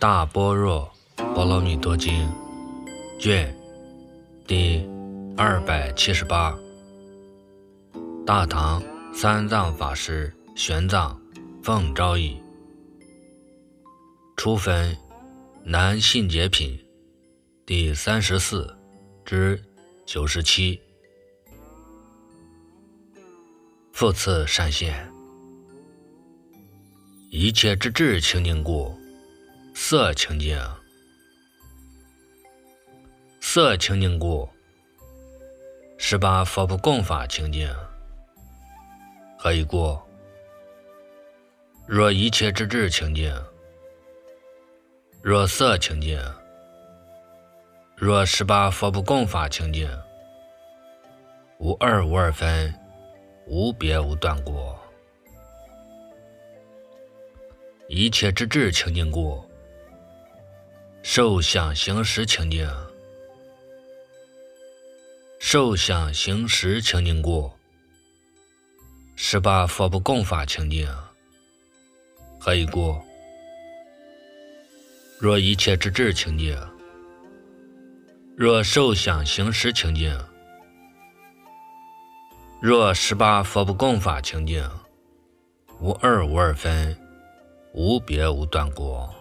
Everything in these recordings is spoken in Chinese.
大般若波罗蜜多经卷第278，大唐三藏法师玄奘奉诏译，初分南信解品第34至97。复次善现，一切之智清净故，色清净；色清净故，18佛不共法清净。何以故？若一切之智清净，若色清净，若18佛不共法清净，无二无二分，无别无断过。一切之智清净故，受想行识清净；受想行识清净故，18佛不共法清净。何以故？若一切之智清净，若受想行识清净，若18佛不共法清净，无二无二分，无别无断过。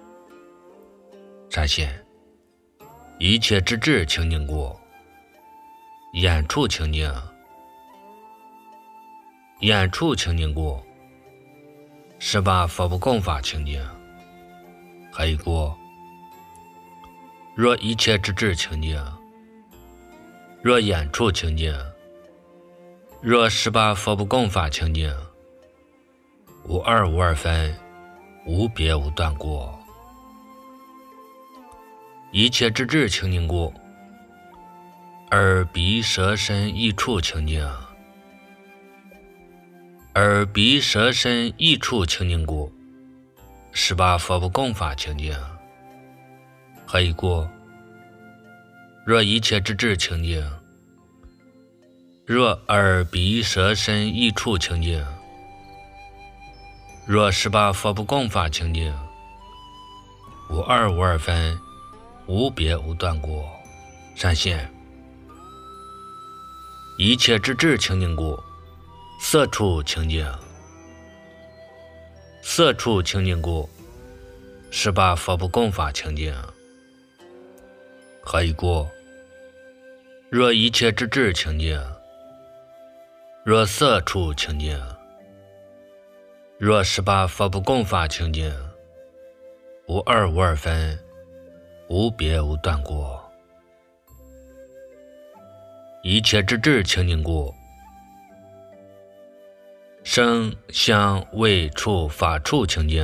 善现，一切之智清净故，眼处清净；眼处清净故，18佛不共法清净。何以故？若一切之智清净，若眼处清净，若18佛不共法清净，无二无二分，无别无断过。一切之智清净故，耳鼻舌身意处清净；耳鼻舌身意处清净故，18佛不共法清净。何以故？若一切之智清净，若耳鼻舌身意处清净，若18佛不共法清净，无二无二分，无别无断过。善现，一切之智清净故，色处清净；色处清净故，18佛不共法清净。何以故？若一切之智清净，若色处清净，若18佛不共法清净，无二无二分，无别无断过。一切之智清净故，声香味触法处清净；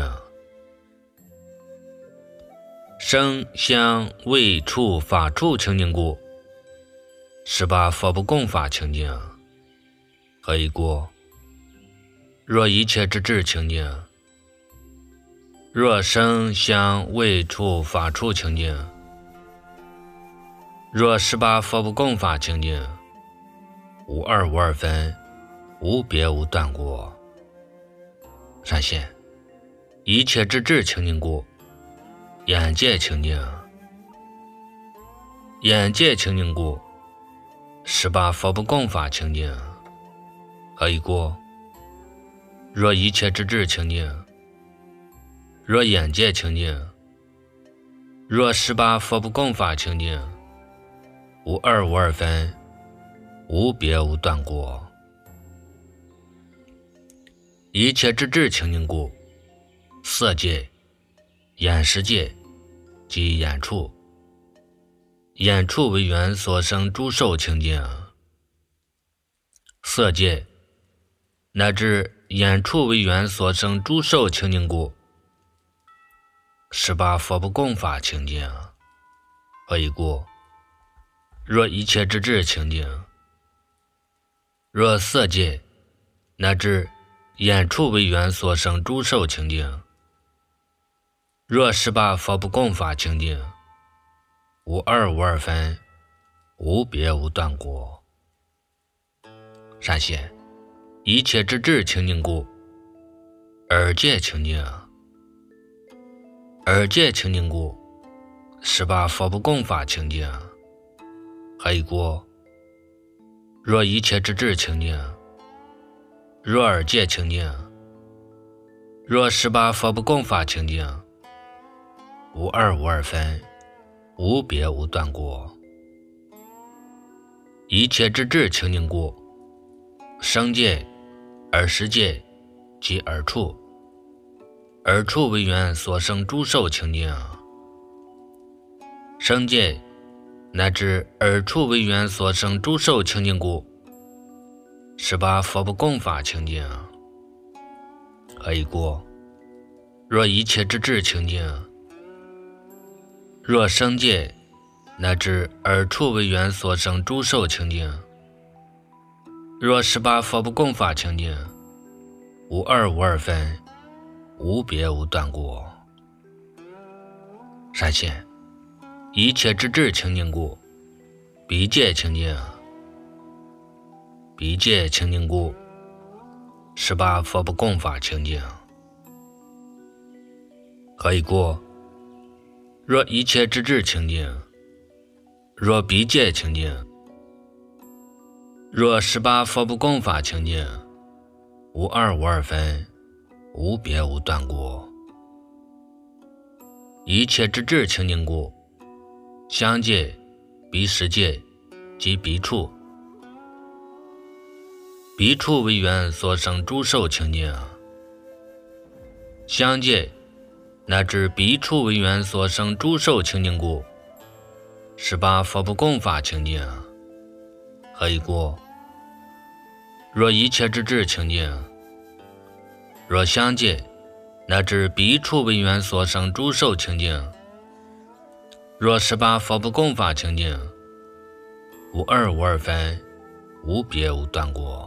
声香味触法处清净故，18佛不共法清净。何以故？若一切之智清净，若声香味触法处清净，若18佛不共法清净，无二无二分，无别无断过。善现，一切之智清净故，眼界清净；眼界清净故，18佛不共法清净。何以故？若一切之智清净，若眼界清净，若18佛不共法清净，无二无二分，无别无断过。一切之智清净故，色界、眼识界及眼处，眼处为缘所生诸受清净；色界乃至眼处为缘所生诸受清净故，18佛不共法清净。何以故？若一切之智清净，若色界乃至眼处为缘所生诸受清净，若18佛不共法清净，无二无二分，无别无断过。善现，一切之智清净故，耳界清净； 二界清净故，十八佛不共法清净。还有一个，若一切之智清净，若二界清净，若十八佛不共法清净，无二无二分，无别无断过。一切之智清净故，生界、二十界及二处，二处为缘所生诸受清净。生界乃至二处为缘所生诸受清净故，十八佛不共法清净。还有一个，若一切之智清净，若生界乃至二处为缘所生诸受清净，若十八佛不共法清净，无二无二分，无别无断过。善现一切之智清净故，彼界清净。彼界清净故，十八佛不共法清净。还有一个，若一切之智清净，若彼界清净，若十八佛不共法清净，无二无二分，无别无断过。一切之智清净故，相界、彼十界及彼处，彼处为缘所生诸受清净。相界乃至彼处为缘所生诸受清净故，十八佛不共法清净。还有一个，若一切之智清净，若相界乃至彼处为缘所生诸受清净，若十八佛不共法清净，无二无二分，无别无断过。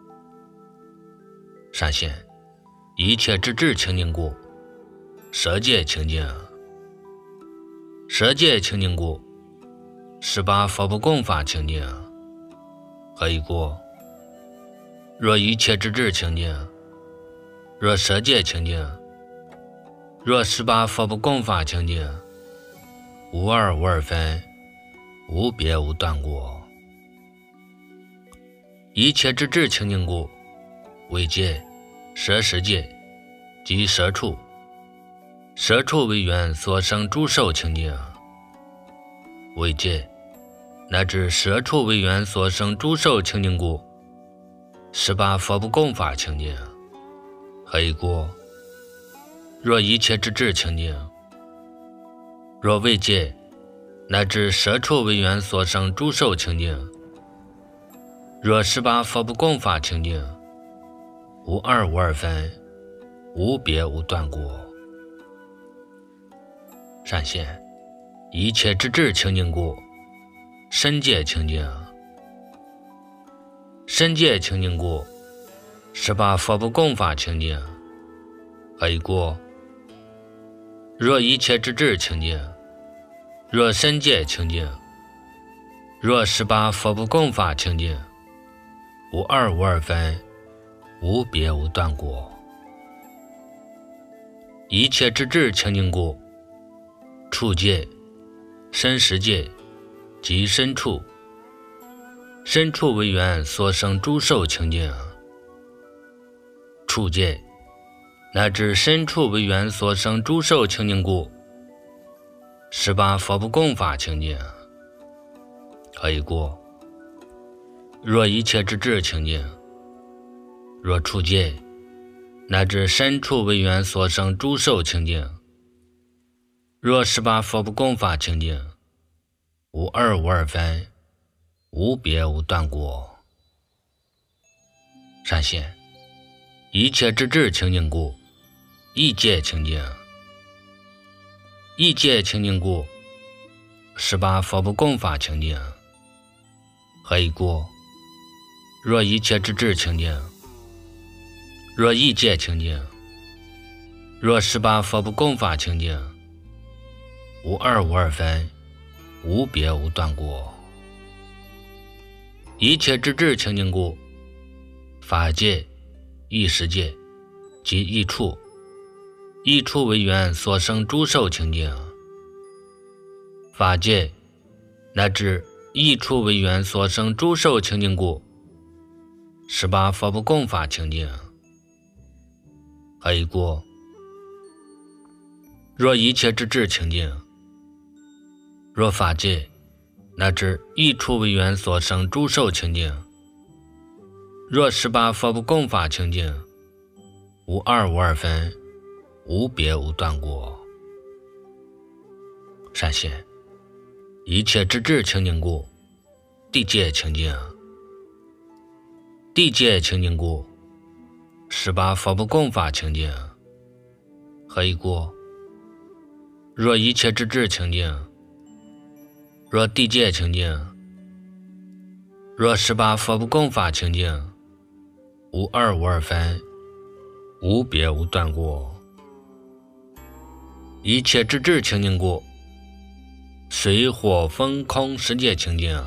善现一切之智清净故，舍界清净。舍界清净故，十八佛不共法清净。还有一个，若一切之智清净，若舍界清净，若十八佛不共法清净，无二无二分，无别无断过。一切之智清净故，为界、舍十界及舍处，舍处为缘所生诸受清净。为界乃至舍处为缘所生诸受清净故，十八佛不共法清净。还有一个，若一切之智清净，若为界乃至舍处为缘所生诸受清净，若十八佛不共法清净，无二无二分，无别无断过。善现一切之智清净故，身界清净。身界清净故，十八佛不共法清净。还有一个，若一切之智清净，若身界清净，若十八佛不共法清净，无二无二分，无别无断过。一切之智清净故，处界、身十界及身处，身处为缘所生诸受清净。处界乃至身处为缘所生诸受清净故，十八佛不共法清净。还有一个，若一切之智清净，若处界乃至身处为缘所生诸受清净，若十八佛不共法清净，无二无二分，无别无断过。善现一切之智清净故，意界清净。意界清净故，十八佛不共法清净。还有一个，若一切之智清净，若意界清净，若十八佛不共法清净，无二无二分，无别无断过。一切之智清净故，法界、意识界及意处， 一处为缘所生诸受清净。法界乃至一处为缘所生诸受清净故，18佛不共法清净。何以故？若一切之智清净，若法界乃至一处为缘所生诸受清净，若18佛不共法清净，无二无二分，无别无断过。善现一切之智清净故，地界清净。地界清净故，18佛不共法清净。何以故？若一切之智清净，若地界清净，若18佛不共法清净，无二无二分，无别无断过。一切之智清净故，水火风空世界清净。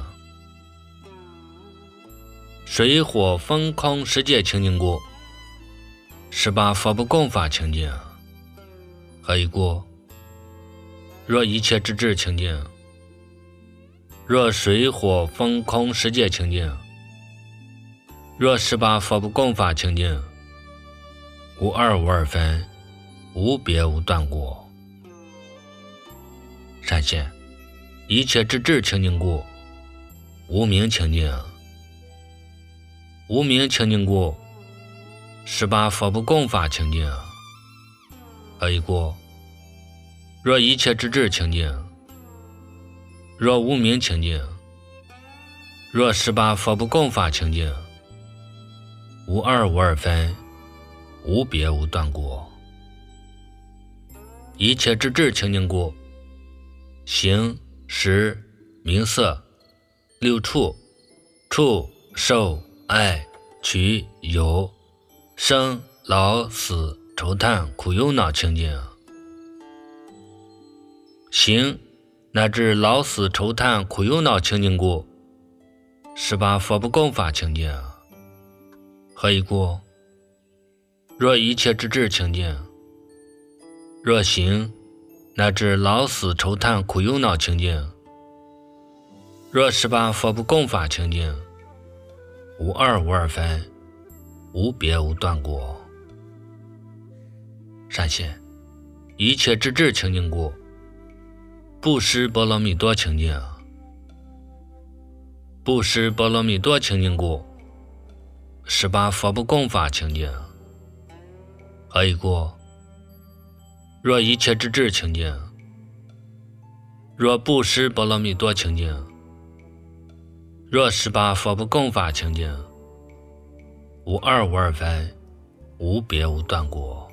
水火风空世界清净故，18佛不共法清净。何以故？若一切之智清净，若水火风空世界清净，若18佛不共法清净，无二无二分，无别无断过。善现一切之智清净故，无明清净。无明清净故，18佛不共法清净。何以故？若一切之智清净，若无明清净，若18佛不共法清净，无二无二分，无别无断过。一切之智清净故，形识名色六处触受爱取有生老死愁叹苦忧恼清净。行乃至老死愁叹苦忧恼清净故，18佛不共法清净。何以故？若一切之智清净，若行乃至老死愁叹苦忧恼清净，若18佛不共法清净，无二无二分，无别无断过。善现一切之智清净故，布施波罗蜜多清净。布施波罗蜜多清净故，18佛不共法清净。何以故？若一切之智清净，若布施波罗蜜多清净，若18佛不共法清净，无二无二分，无别无断过。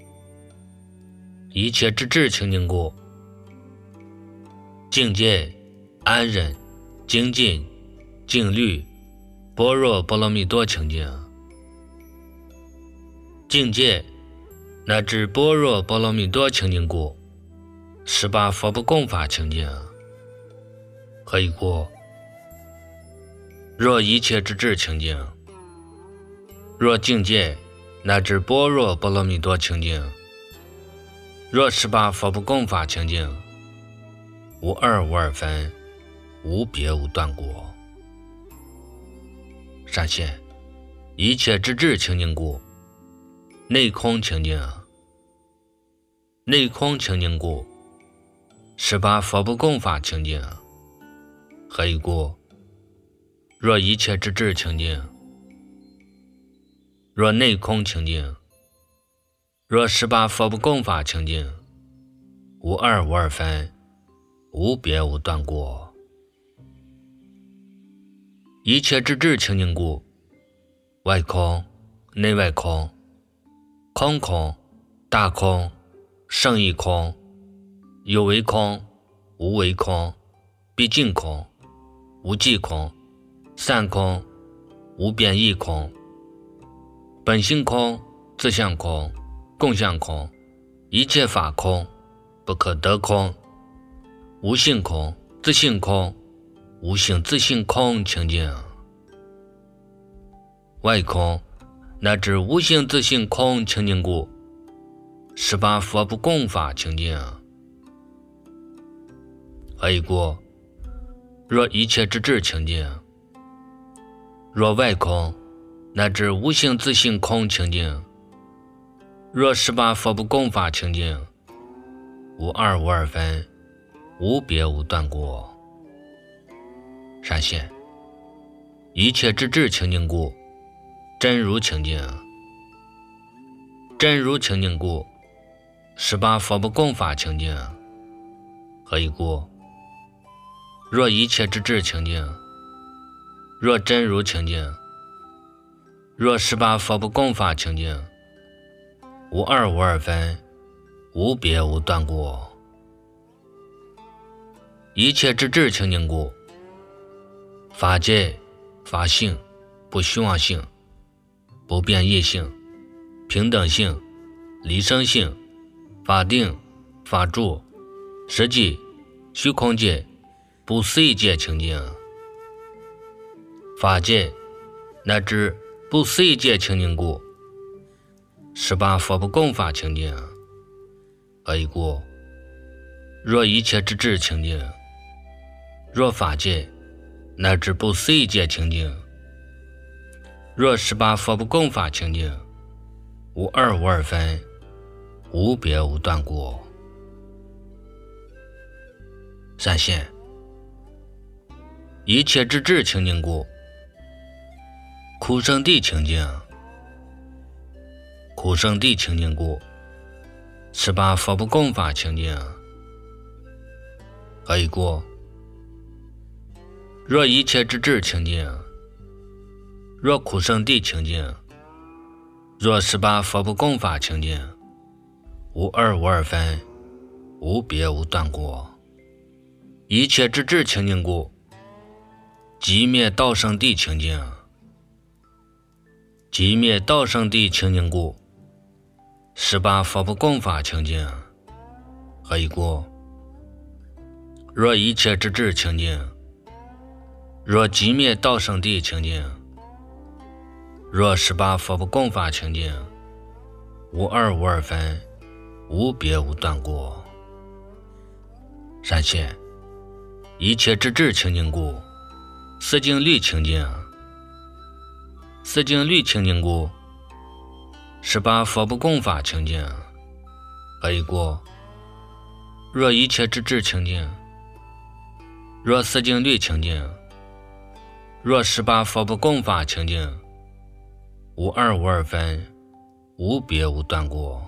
一切之智清净故，境界安忍精进静虑般若波罗蜜多清净。境界乃至般若波罗蜜多清净故，18佛不共法清净。何以故？若一切之智清净，若境界乃至般若波罗蜜多清净，若18佛不共法清净，无二无二分，无别无断过。善现一切之智清净故，内空清净。内空清净故，18佛不共法清净。何以故？若一切之智清净，若内空清净，若18佛不共法清净，无二无二分，无别无断过。一切之智清净故，外空内外空，空空大空胜义空，有为空无为空，毕竟空无际空，散空无变异空，本性空自相空共相空，一切法空不可得空，无性空自性空无性自性空清净。外空乃至无性自性空清净故 18佛不共法清净。还有过，若一切之智清净，若外空乃至无性自性空清净，若18佛不共法清净，无二无二分，无别无断过。闪现一切之智清净故，真如清净。真如清净故，18佛不共法清净。何以故？若一切之智清净，若真如清净，若18佛不共法清净，无二无二分，无别无断过。一切之智清净故，法界、法性、不虚妄性、不变异性、平等性、离生性、法定、法住、实际、虚空界、不思议界清净。法界乃至不思议界清净故，18佛不共法清净。何以故？若一切之智清净，若法界乃至不思议界清净，若18佛不共法清净，无二无二分，无别无断过。闪现一切之智清净故，苦生地清净。苦生地清净故，18佛不共法清净。何以故？若一切之智清净，若苦生地清净，若18佛不共法清净，无二无二分，无别无断过。一切之智清净故，寂灭道生地清净。寂灭道生地清净故，18佛不共法清净。何以故？若一切之智清净，若寂灭道生地清净，若18佛不共法清净，无二无二分，无别无断过。闪现一切之智清净故，四境律清净。四境律清净故，18佛不共法清净。何以故？若一切之智清净，若四境律清净，若18佛不共法清净，无二无二分，无别无断过。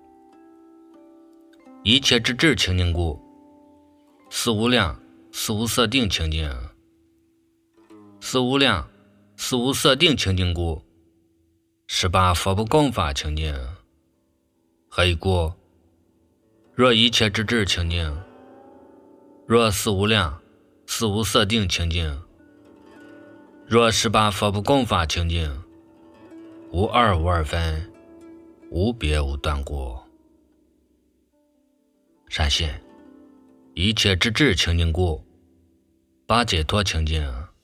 一切之智清净故，四无量、四无色定清净。四无量、四无色定清净故，18佛不共法清净。何以故？若一切之智清净，若四无量、四无色定清净，若18佛不共法清净，无二无二分，无别无断过。闪现一切之智清净故，八解脱清净。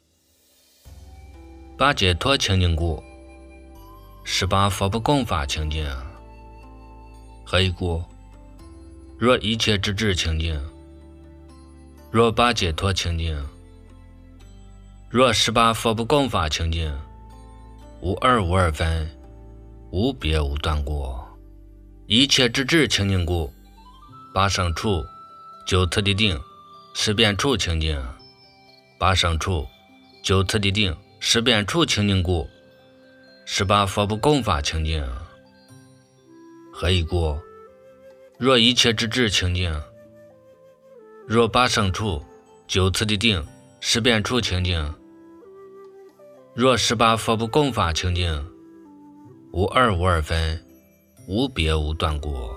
八解脱清净故，18佛不共法清净。何以故？若一切之智清净，若八解脱清净，若18佛不共法清净，无二无二分，无别无断过。一切之智清净故，八生处、九次第定、十遍处清净。八生处、九次第定、十遍处清净故，18佛不共法清净。何以故？若一切之智清净，若八生处、九次第定、十遍处清净，若18佛不共法清净，无二无二分，无别无断过。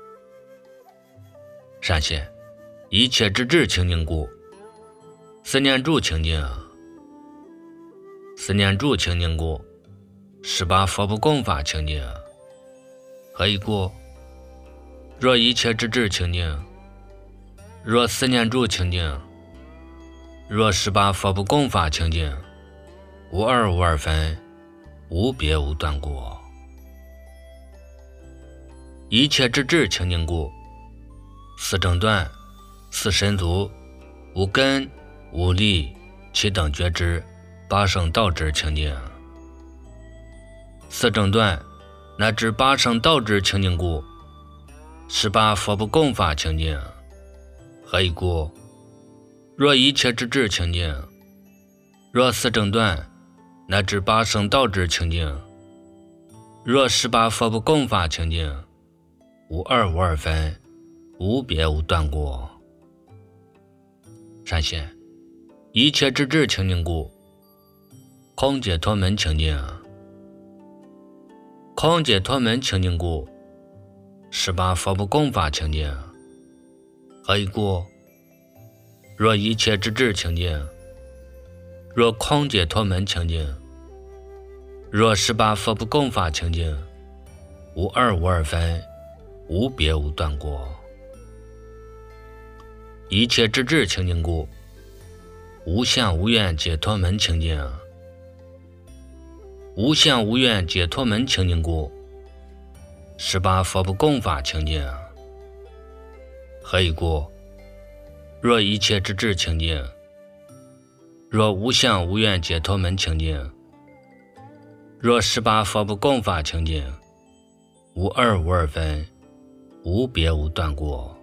闪现一切之智清净故，思念住清净。思念住清净故，18佛不共法清净。何以故？若一切之智清净，若思念住清净，若18佛不共法清净，无二无二分，无别无断过。 一切之智清净故，四正断，四神足，无根无力，七等觉知，八圣道之清净。四正断乃至八圣道之清净故，18佛不共法清净。何以故？若一切之智清净，若四正断乃至八圣道之清净，若18佛不共法清净，无二无二分，无别无断过。善现一切之智清净故，空解脱门清净。空解脱门清净故，18佛不共法清净。何以故？若一切之智清净，若空解脱门清净，若18佛不共法清净，无二无二分，无别无断过。一切之智清净故，无相无愿解脱门清净。无相无愿解脱门清净故，18佛不共法清净。何以故？若一切之智清净，若无相无愿解脱门清净，若18佛不共法清净，无二无二分，无别无断过。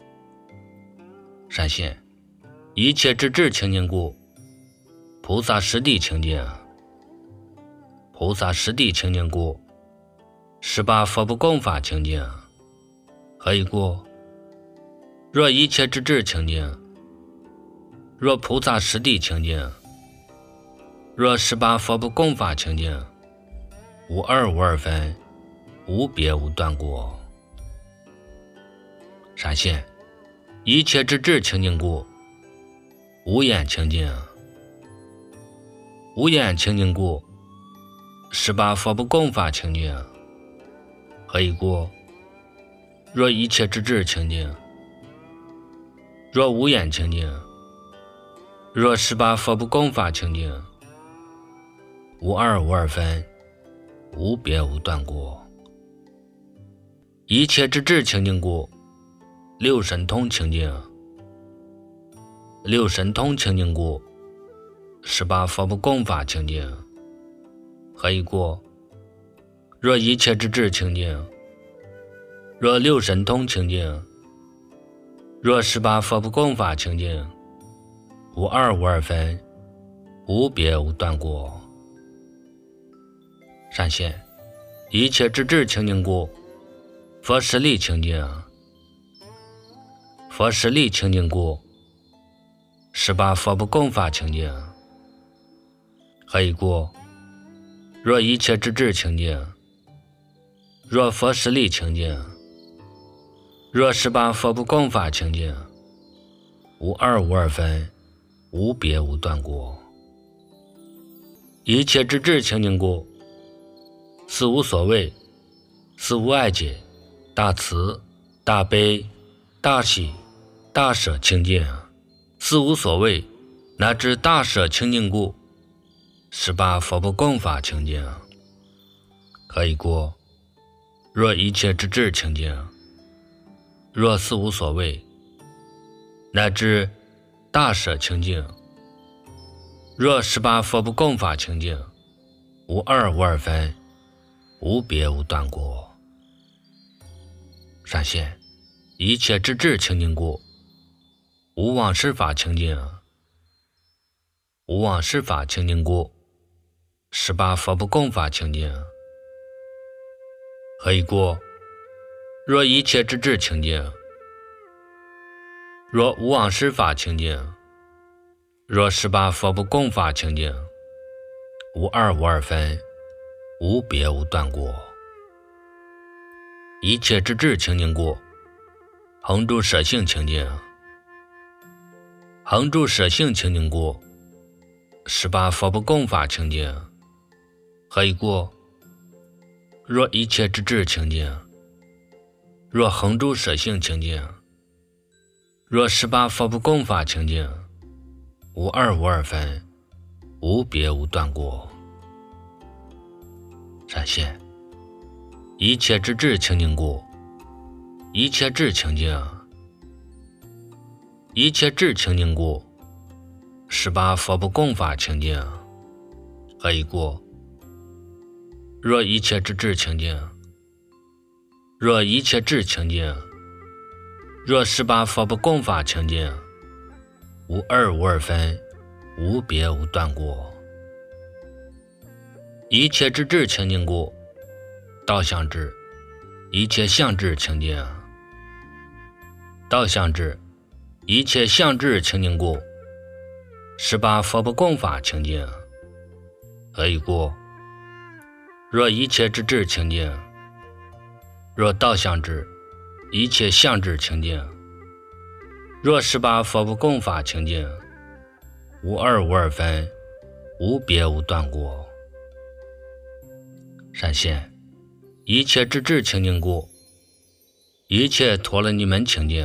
善现一切之智清净故，菩萨实地清净。菩萨实地清净故，18佛不共法清净。何以故？若一切之智清净，若菩萨实地清净，若18佛不共法清净，无二无二分，无别无断过。善现一切之智清净故，无眼清净。无眼清净故，18佛不共法清净。何以故？若一切之智清净，若无眼清净，若18佛不共法清净，无二无二分，无别无断过。一切之智清净故，六神通清净。六神通清净故，18佛不共法清净。何以故？若一切之智清净，若六神通清净，若18佛不共法清净，无二无二分，无别无断过。善现一切之智清净故，佛实力清净。佛实力清净故，18佛不共法清净。何以故？若一切之智清净，若佛实力清净，若18佛不共法清净，无二无二分，无别无断过。一切之智清净故，四无所谓，四无碍解，大慈大悲大喜大舍清净。四无所谓乃至大舍清净故，18佛不共法清净。何以故？若一切之智清净，若四无所谓乃至大舍清净，若18佛不共法清净，无二无二分，无别无断过。善现一切之智清净故，无妄施法清净。无妄施法清净故，18佛不共法清净。何以故？若一切之智清净，若无妄施法清净，若18佛不共法清净，无二无二分，无别无断过。一切之智清净故，恒住舍性清净。恒住舍性清净故，18佛不共法清净。何以故？若一切之智清净，若恒住舍性清净，若18佛不共法清净，无二无二分，无别无断过。善现一切之智清净故， 一切智清净，一切智清净故，18佛不共法清净。何以故？若一切之智清净，若一切智清净，若18佛不共法清净，无二无二分，无别无断过。一切之智清净故，道相智，一切相智清净。道相智，一切相智清净故，18佛不共法清净。何以故？若一切之智清净，若道相智，一切相智清净，若18佛不共法清净，无二无二分，无别无断过。闪现，一切之智清净故，一切陀罗尼门清净。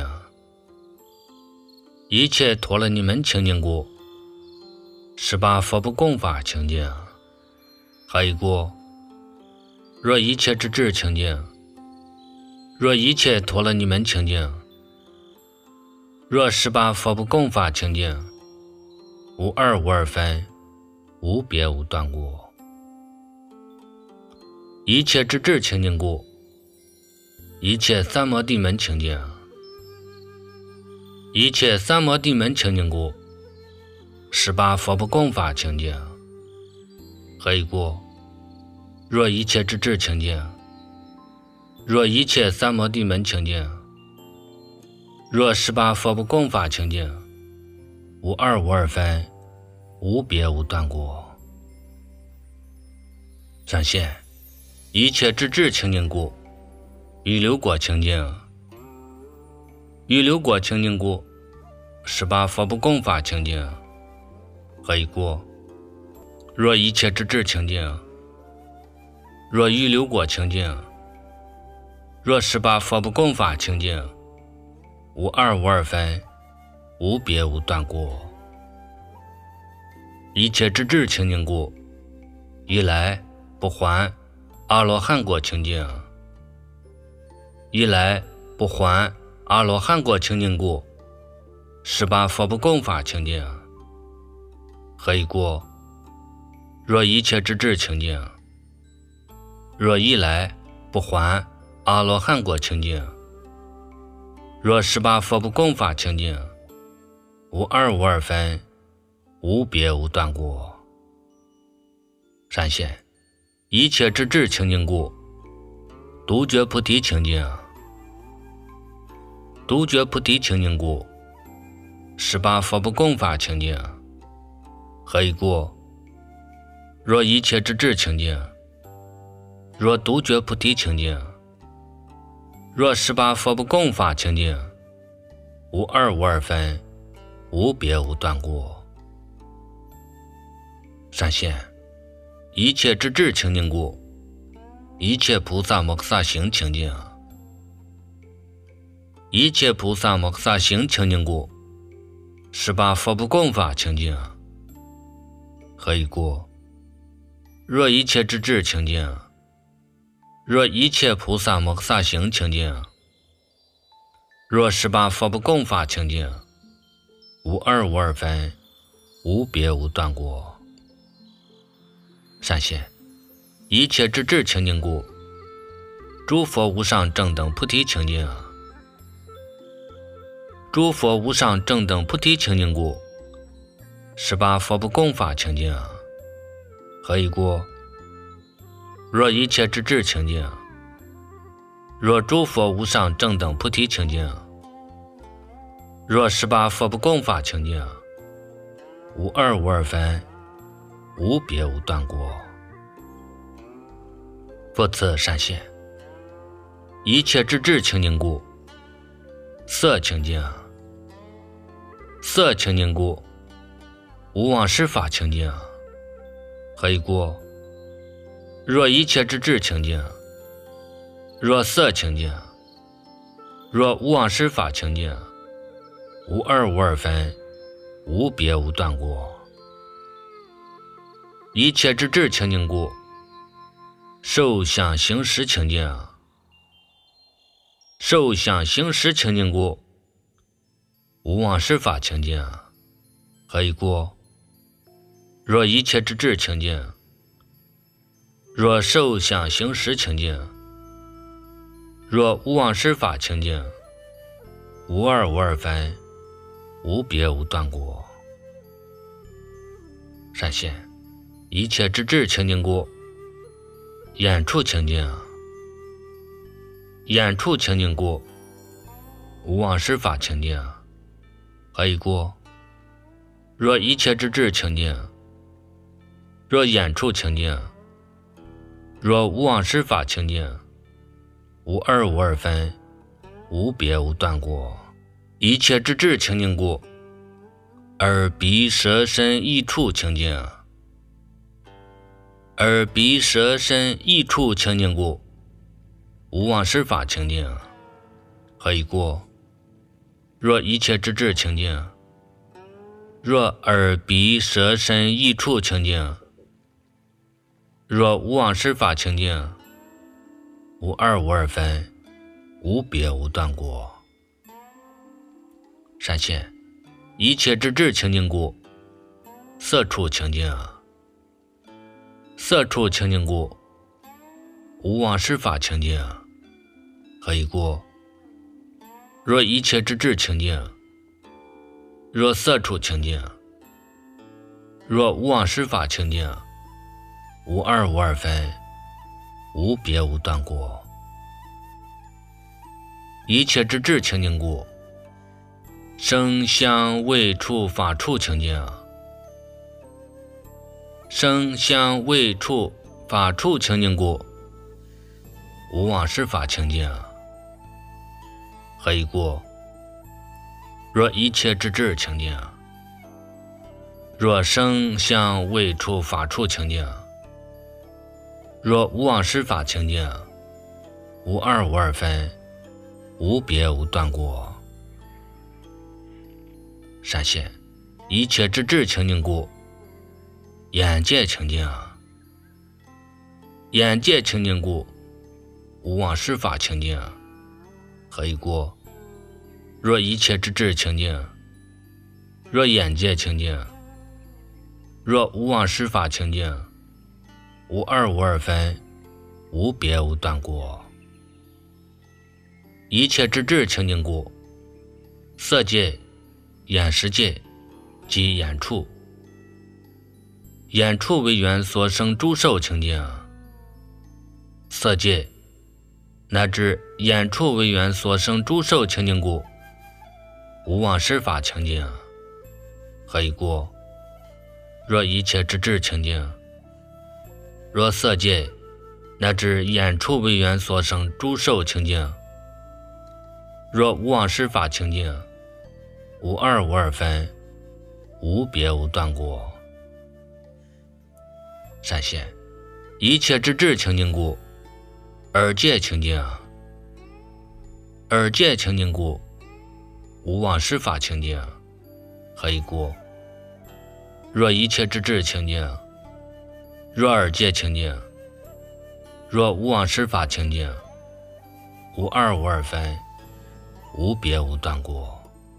一切陀罗尼门清净故，18佛不共法清净。何以故？若一切之智清净，若一切陀罗尼门清净，若18佛不共法清净，无二无二分，无别无断过。一切之智清净故，一切三摩地门清净。一切三摩地门清净故，18佛不共法清净。何以故？若一切之智清净，若一切三摩地门清净，若18佛不共法清净，无二无二分，无别无断过。闪现，一切之智清净故，预流果清净。预流果清净故，18佛不共法清净。何以故？若一切之智清净，若预流果清净，若18佛不共法清净，无二无二分，无别无断过。一切之智清净故，一来不还阿罗汉果清净。一来不还阿罗汉果清净故，18佛不共法清净。何以故？若一切之智清净，若一来不还阿罗汉果清净，若18佛不共法清净，无二无二分，无别无断过。闪现，一切之智清净故，独觉菩提清净。独觉菩提清净故，18佛不共法清净。何以故？若一切之智清净，若独觉菩提清净，若18佛不共法清净，无二无二分，无别无断过。闪现，一切之智清净故，一切菩萨摩诃萨行清净。一切菩萨摩诃萨行清净故，18佛不共法清净。何以故？若一切之智清净，若一切菩萨摩诃萨行清净，若18佛不共法清净，无二无二分，无别无断过。闪现，一切之智清净故，诸佛无上正等菩提清净。诸佛无上正等菩提清净故，18佛不共法清净。何以故？若一切之智清净，若诸佛无上正等菩提清净，若18佛不共法清净，无二无二分，无别无断过。复次闪现，一切之智清净故，色清净。色清净故，无妄施法清净。何以故？若一切之智清净，若色清净，若无妄施法清净，无二无二分，无别无断过。一切之智清净故，受想行识清净。 受想行识清净故，无妄十法清净，何以故？若一切之智清净，若受想行识清净，若无妄十法清净，无二无二分，无别无断过。善现一切之智清净故，眼处清净，眼处清净故，无妄十法清净，何以故？若一切之智清净，若眼处清净，若无妄十法清净，无二无二分，无别无断过。一切之智清净故，耳鼻舌身意处清净，耳鼻舌身意处清净故，无妄十法清净，何以故？若一切之智清净，若耳鼻舌身意处清净，若无妄十法清净，无二无二分，无别无断过。善现一切之智清净故，色处清净，色处清净故，无妄十法清净，何以故？若一切之智清净，若色处清净，若无妄十法清净，无二无二分，无别无断过。一切之智清净故，声香味触法处清净，声香味触法处清净故，无妄十法清净，何以故？若一切之智清净，若声香味触法处清净，若无妄十法清净，无二无二分，无别无断过。善现一切之智清净故，眼界清净，眼界清净故，无妄十法清净，何以故？若一切之智清净，若眼界清净，若无妄十法清净，无二无二分，无别无断过。一切之智清净故，色界、眼识界及眼处，眼处为缘所生诸受清净，色界乃至眼处为缘所生诸受清净故，无妄十法清净，何以故？若一切之智清净，若色界乃至眼处为缘所生诸受清净，若无妄十法清净，无二无二分，无别无断过。善现一切之智清净故，耳界清净，耳界清净故，无妄十法清净，何以故？若一切之智清净，若耳界清净，若无妄十法清净，无二无二分，无别无断过。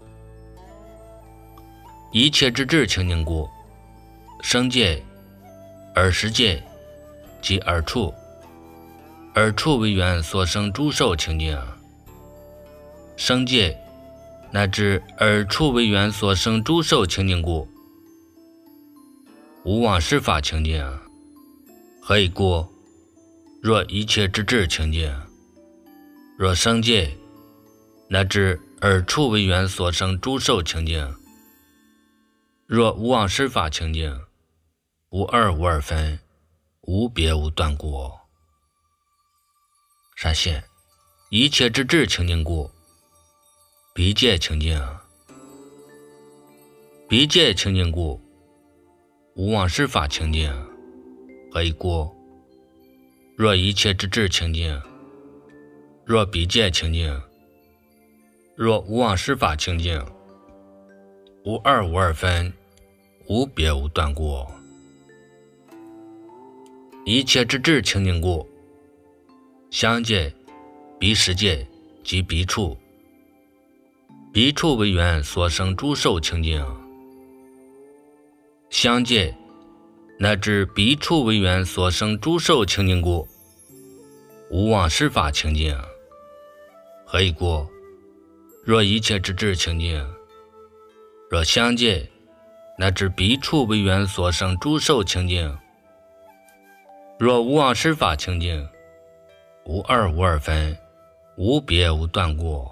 一切之智清净故，声界、耳识界及耳处，耳处为缘所生诸受清净，声界乃至耳处为缘所生诸受清净故，无妄十法清净，何以故？若一切之智清净，若声界乃至耳处为缘所生诸受清净，若无妄十法清净，无二无二分，无别无断过。善现一切之智清净故，鼻界清净，鼻界清净故，无妄十法清净，何以故？若一切之智清净，若鼻界清净，若无妄十法清净，无二无二分，无别无断过。一切之智清净故，香界、鼻识界及彼处，彼处为缘所生诸受清净，相界乃至彼处为缘所生诸受清净故，无妄施法清净。何以故？若一切之智清净，若相界乃至彼处为缘所生诸受清净，若无妄施法清净，无二无二分，无别无断故。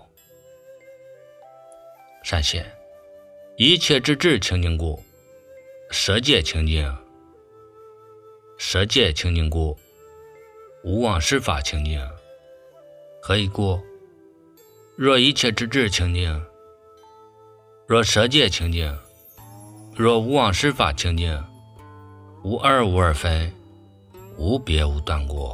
善现一切之智清净故，舍界清净，舍界清净故，无妄施法清净。何以故？若一切之智清净，若舍界清净，若无妄施法清净，无二无二分，无别无断故。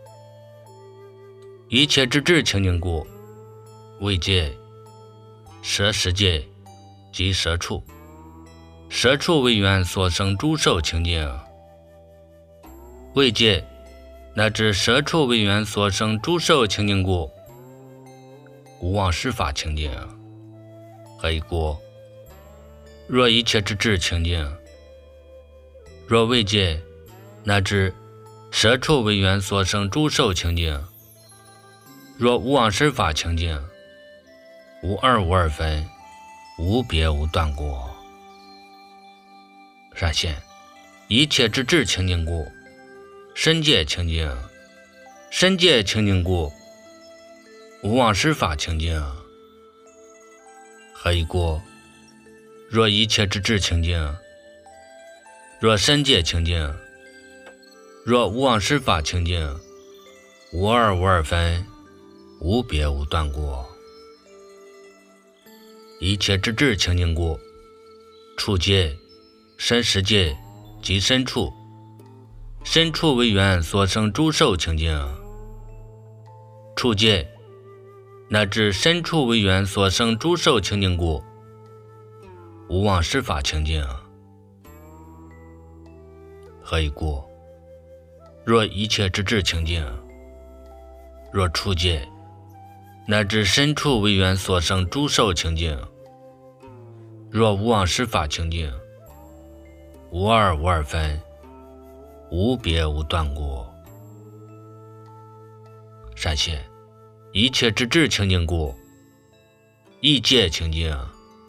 一切之智清净故，为界、舍世界及舍处，舍处为缘所生诸受清净，为界乃至舍处为缘所生诸受清净故，无妄施法清净。何以故？若一切之智清净，若为界乃至舍处为缘所生诸受清净，若无妄施法清净，无二无二分，无别无断故。善现一切之智清净故，身界清净，身界清净故，无妄施法清净。何以故？若一切之智清净，若身界清净，若无妄施法清净，无二无二分，无别无断故。一切之智清净故，处界、身实界及身处，身处为缘所生诸受清净，处界乃至身处为缘所生诸受清净故，无妄施法清净。何以故？若一切之智清净，若处界乃至身处为缘所生诸受清净，若无妄施法清净，无二无二分，无别无断故。善现一切之智清净故，意界清净，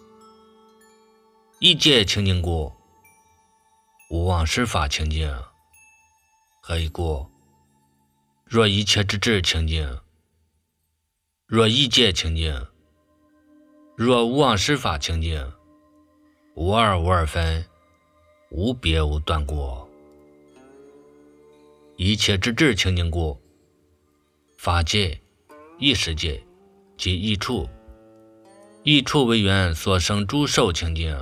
意界清净故，无妄施法清净。何以故？若一切之智清净，若意界清净，若无妄施法清净，无二无二分，无别无断故。一切之智清净故，法界、意识界及意处，意处为缘所生诸受清净，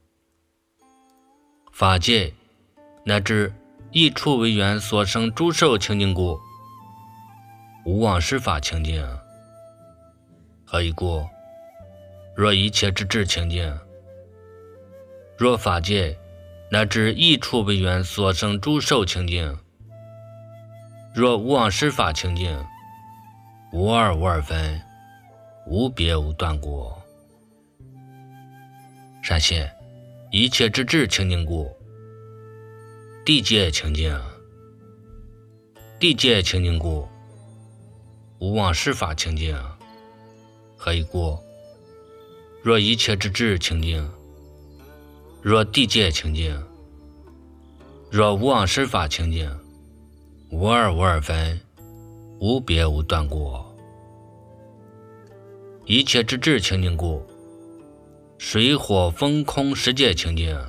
法界乃至意处为缘所生诸受清净故，无妄施法清净。何以故？若一切之智清净，若法界乃至意处为缘所生诸受清净，若无妄施法清净，无二无二分，无别无断故。善现一切之智清净故，地界清净，地界清净故，无妄施法清净。何以故？若一切之智清净，若地界清净，若无妄施法清净，无二无二分，无别无断故。一切之智清净故，水火风空十界清净，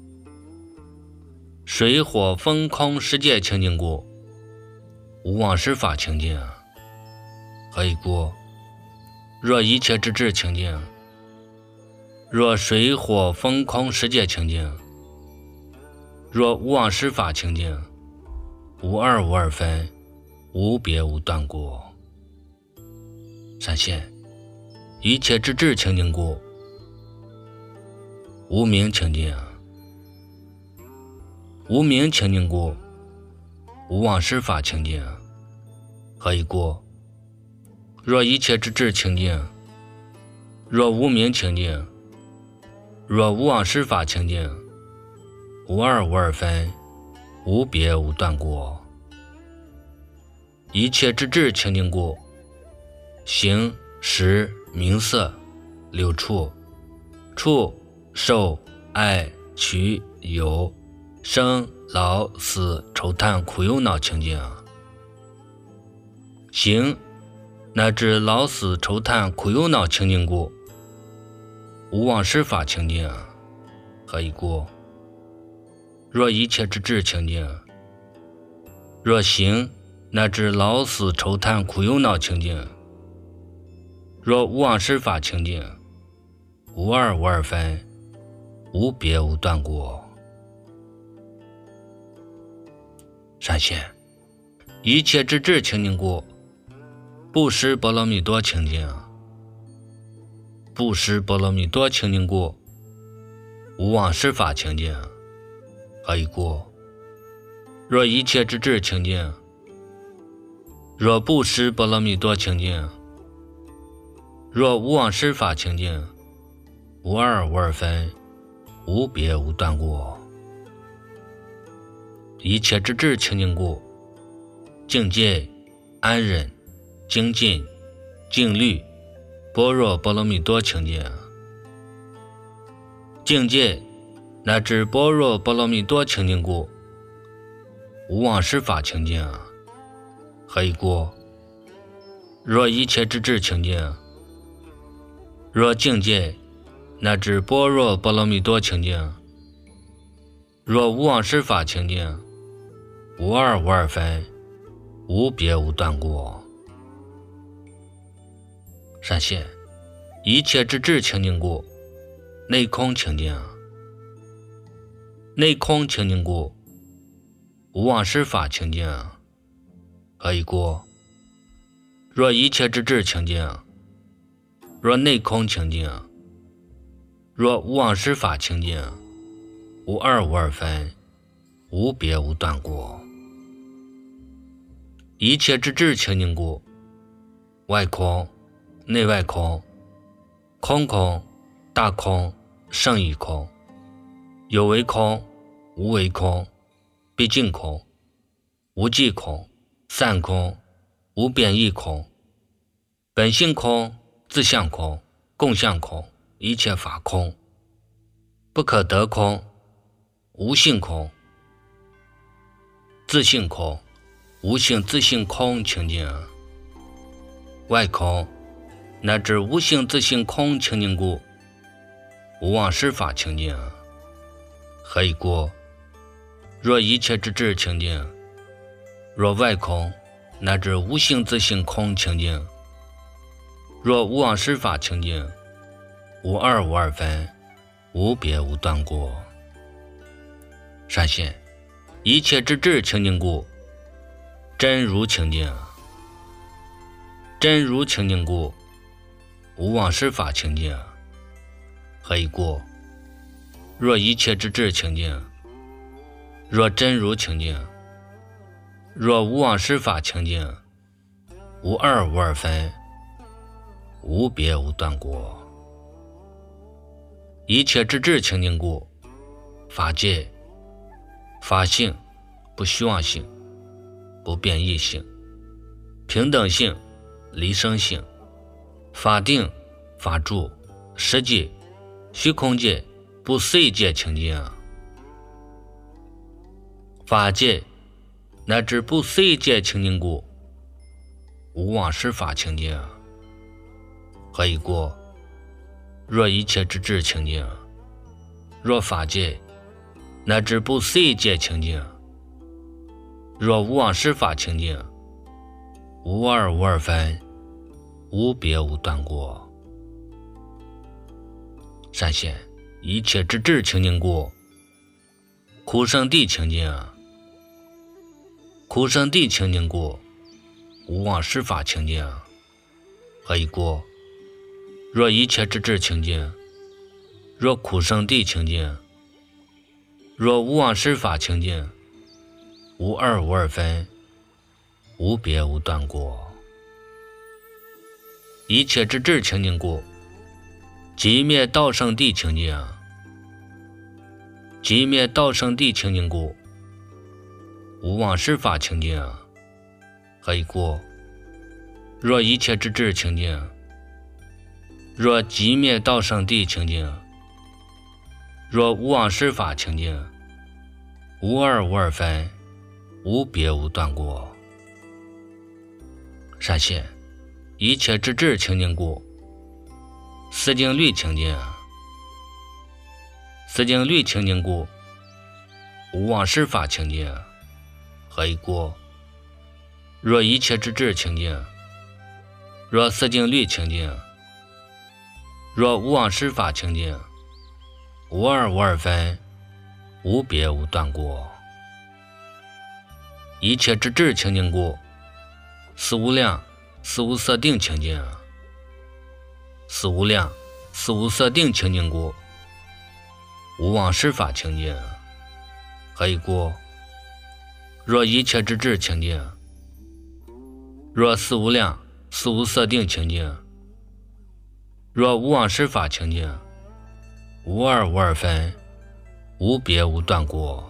水火风空十界清净故，无妄施法清净。何以故？若一切之智清净，若水火风空十界清净，若无妄施法清净，无二无二分，无别无断故。善现一切之智清净故，无明清净，无明清净故，无妄施法清净。何以故？ 若一切之智清净，若无明清净，若无妄十法清净，无二无二分，无别无断过。一切之智清净故，形识名色六处，处受爱取有生老死愁叹苦忧恼清净。形乃至老死愁叹苦忧恼清净故，无妄十法清净。何以故？若一切之智清净，若形乃至老死愁叹苦忧恼清净，若无妄十法清净，无二无二分，无别无断过。闪现一切之智清净故，布施波罗蜜多清净。布施波罗蜜多清净故，无妄十法清净。何以故？若一切之智清净，若布施波罗蜜多清净，若无妄十法清净，无二无二分，无别无断过。一切之智清净故，境界安忍精进静虑般若波罗蜜多清净。境界乃至般若波罗蜜多清净故，无妄十法清净。何以故？若一切之智清净，若境界乃至般若波罗蜜多清净，若无妄十法清净，无二无二分，无别无断过。闪现一切之智清净故，内空清净。内空清净故，无妄十法清净。何以故？若一切之智清净，若内空清净，若无妄十法清净，无二无二分，无别无断过。一切之智清净故，外空内外空，空空大空胜义空，有为空无为空，毕竟空无际空，散空无变异空，本性空自相空共相空，一切法空，不可得空无性空，自性空无性自性空清净。外空乃至无性自性空清净故，无妄十法清净。何以故？若一切之智清净，若外空乃至无性自性空清净，若无妄十法清净，无二无二分，无别无断过。闪现一切之智清净故，真如清净。真如清净故，无妄十法清净。何以故？若一切之智清净，若真如清净，若无妄十法清净，无二无二分，无别无断过。一切之智清净故，法界法性不虚妄性，不变异性，平等性离生性，法定法住实际虚空界不思议界清净。法界乃至不思议界清净故，无妄十法清净。何以故？若一切之智清净，若法界乃至不思议界清净，若无妄十法清净，无二无二分，无别无断过。闪现一切之智清净故，苦生地清净。苦生地清净故，无妄十法清净。何以故？若一切之智清净，若苦生地清净，若无妄十法清净，无二无二分，无别无断过。 一切之智清净故，寂灭道生地清净；寂灭道生地清净故，无妄十法清净。何以故？若一切之智清净，若寂灭道生地清净，若无妄十法清净，无二无二分，无别无断过。善现一切之智清净故，四境律清净；四境律清净故，无妄十法清净。何以故？若一切之智清净，若四境律清净，若无妄十法清净，无二无二分，无别无断过。一切之智清净故，四无量四无色定清净；四无量四无色定清净故，无妄十法清净。何以故？若一切之智清净，若四无量四无色定清净，若无妄十法清净，无二无二分，无别无断过。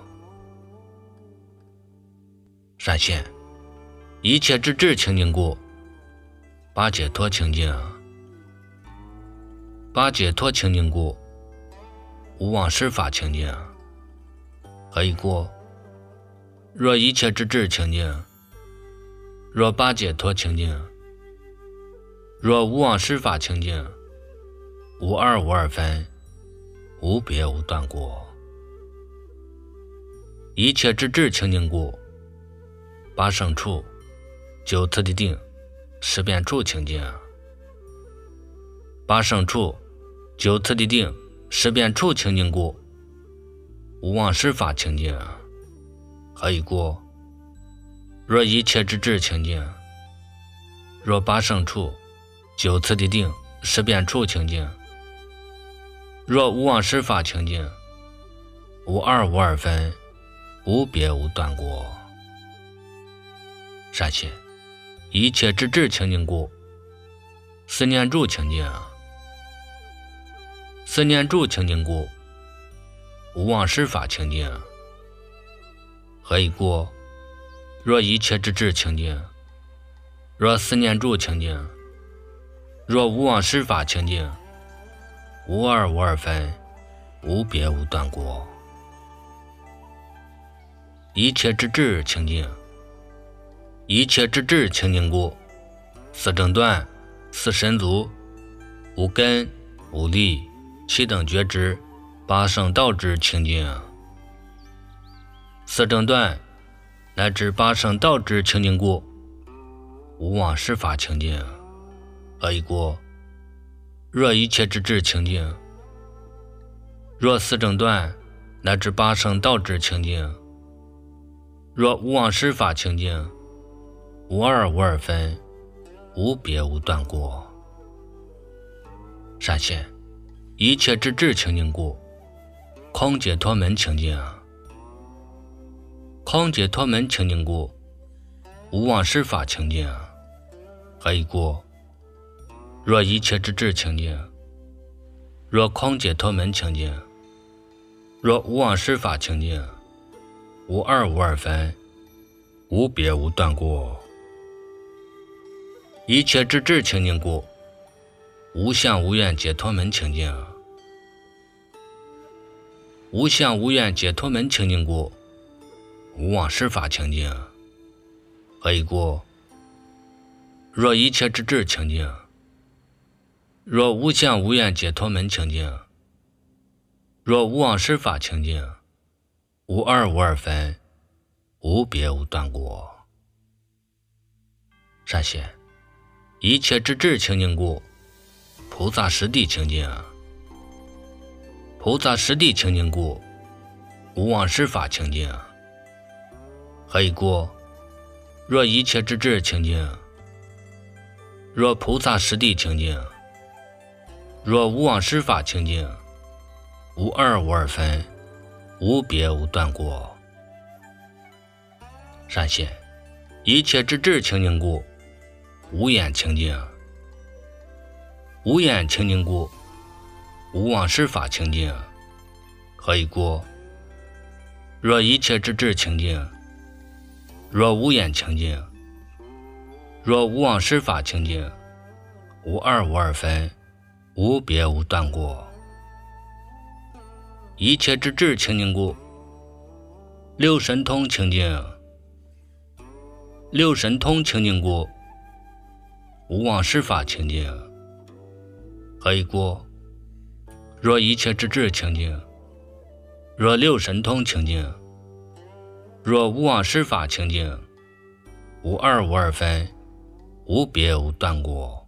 善现一切之智清净故，八解脱清净；八解脱清净故，无妄十法清净。何以故？若一切之智清净，若八解脱清净，若无妄十法清净，无二无二分，无别无断过。一切之智清净故，八圣处九次第定十遍处清净；八圣处九次第定十遍处清净故，无妄十法清净。何以故？若一切之智清净，若八圣处九次第定十遍处清净，若无妄十法清净，无二无二分，无别无断过。善现一切之智清净故，四念住清净；四念住清净故，无妄十法清净。何以故？若一切之智清净，若四念住清净，若无妄十法清净，无二无二分，无别无断过。一切之智清净，一切之智清净故，四正断四神足无根无力七等觉知八圣道之清净。四正断乃至八圣道之清净故，无妄十法清净。何以故？若一切之智清净，若四正断乃至八圣道之清净，若无妄十法清净，无二无二分，无别无断过。善现一切之智清净故，空解脱门清净；空解脱门清净故，无妄十法清净。何以故？若一切之智清净，若空解脱门清净，若无妄十法清净，无二无二分，无别无断过。一切之智清净故，无相无愿解脱门清净；无相无愿解脱门清净故，无妄十法清净。何以故？若一切之智清净，若无相无愿解脱门清净，若无妄十法清净，无二无二分，无别无断过。善现一切之智清净故，菩萨实地清净；菩萨实地清净故，无妄十法清净。何以故？若一切之智清净，若菩萨实地清净，若无妄十法清净，无二无二分，无别无断过。善现一切之智清净故，无眼清净； 无眼清净故，无妄事法清净，何以故？若一切之智清净，若无眼清净，若无妄事法清净，无二无二分，无别无断过。一切之智清净故，六神通清净，六神通清净故，无妄事法清净，何以故？若一切之智清净，若六神通清净，若无妄事法清净，无二无二分，无别无断过。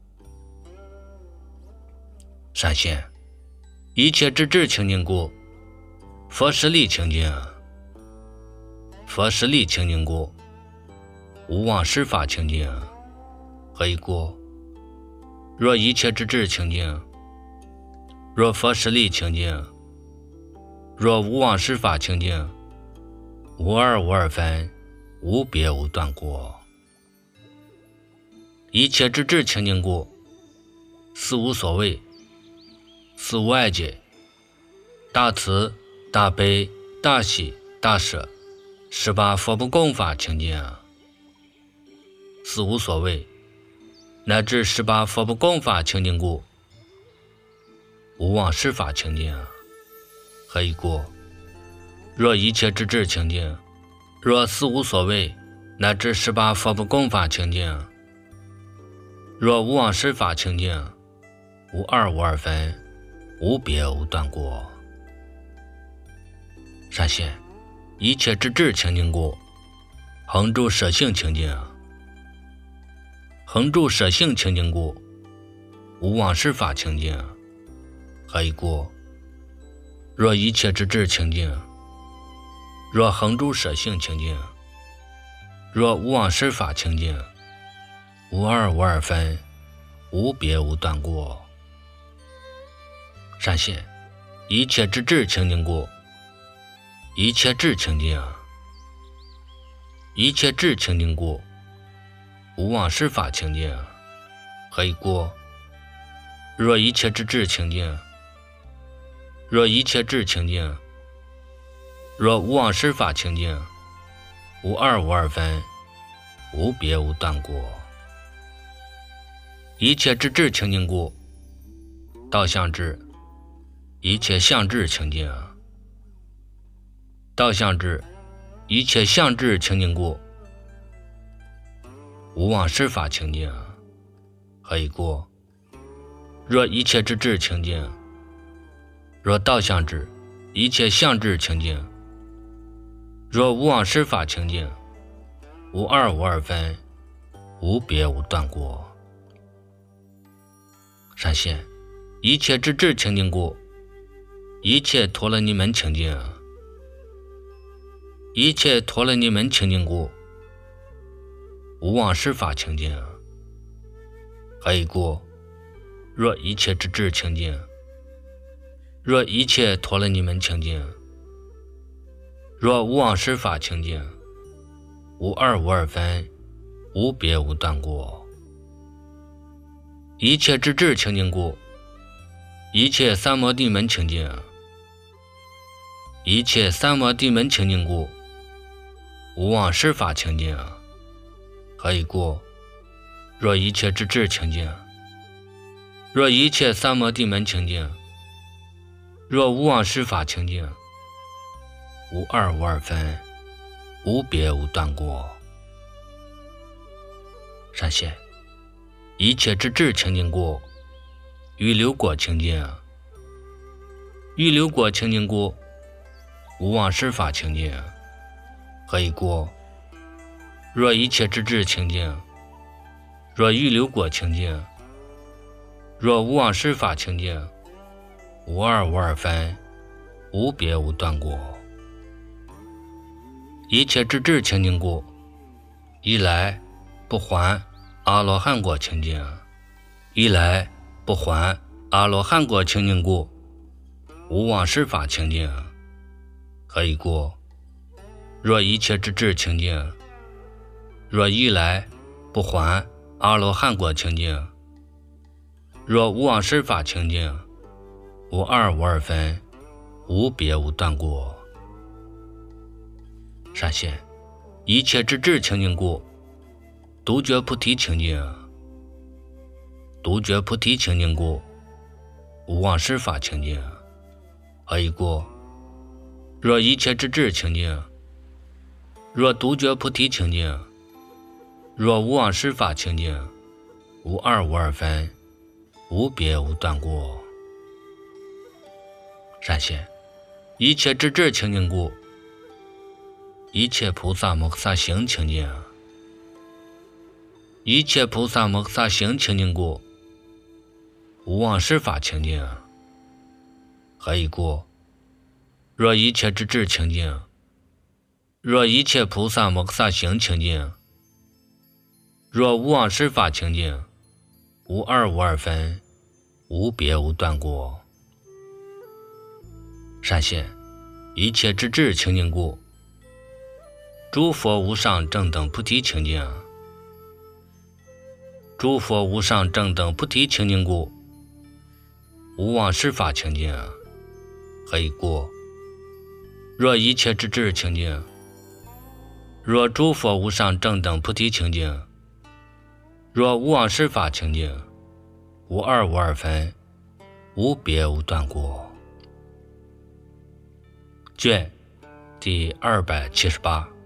善现一切之智清净故，佛实力清净，佛实力清净故，无妄事法清净，何以故？若一切之智清净，若佛实力清净，若无妄事法清净，无二无二分，无别无断过。一切之智清净故，四无所谓，四无碍解，大慈大悲大喜大舍，18佛不共法清净，四无所谓，乃至18佛不共法清净故，无妄事法清净，何以故？若一切之智清净，若四无所谓，乃至18佛不共法清净，若无妄事法清净，无二无二分，无别无断过。善现一切之智清净故，恒住舍性清净，恒住舍性清净故，无妄事法清净，何以故？若一切之智清净，若恒住舍性清净，若无妄事法清净，无二无二分，无别无断过。善现一切之智清净故，一切智清净，一切智清净故，无妄事法清净，何以故？若一切之智清净，若一切智清净，若无妄事法清净，无二无二分，无别无断过。一切之智清净故，道相智，一切相智清净，道相智，一切相智清净故，无妄事法清净，何以故？若一切之智清净，若道相智，一切相智清净，若无妄事法清净，无二无二分，无别无断过。善现一切之智清净故，一切陀罗尼门清净，一切陀罗尼门清净故，无妄事法清净，何以故？若一切之智清净，若一切陀罗尼门清净，若无妄事法清净，无二无二分，无别无断过。一切之智清净故，一切三摩地门清净，一切三摩地门清净故，无妄事法清净，何以故？若一切之智清净，若一切三摩地门清净，若无妄事法清净，无二无二分，无别无断过。善现一切之智清净故，预流果清净，预流果清净故，无妄事法清净，何以故？若一切之智清净，若预流果清净，若无妄事法清净，无二无二分，无别无断过。一切之智清净故，一来不还阿罗汉果清净，一来不还阿罗汉果清净故，无妄事法清净，何以故？若一切之智清净，若一来不还阿罗汉果清净， 若无妄十法清净，无二无二分，无别无断过。善现一切之智清净故，独觉菩提清净。独觉菩提清净故，无妄十法清净。何以故？若一切之智清净，若独觉菩提清净，若无妄十法清净，无二无二分，无别无断过。善现一切之智清净故，一切菩萨摩诃萨行清净。一切菩萨摩诃萨行清净故，无妄十法清净。何以故？若一切之智清净，若一切菩萨摩诃萨行清净，若无妄十法清净，无二无二分，无别无断过。善现一切之智清净故，诸佛无上正等菩提清净。诸佛无上正等菩提清净故，无妄十法清净。何以故？若一切之智清净，若诸佛无上正等菩提清净，若无妄十法清净，无二无二分，无别无断过。卷第278。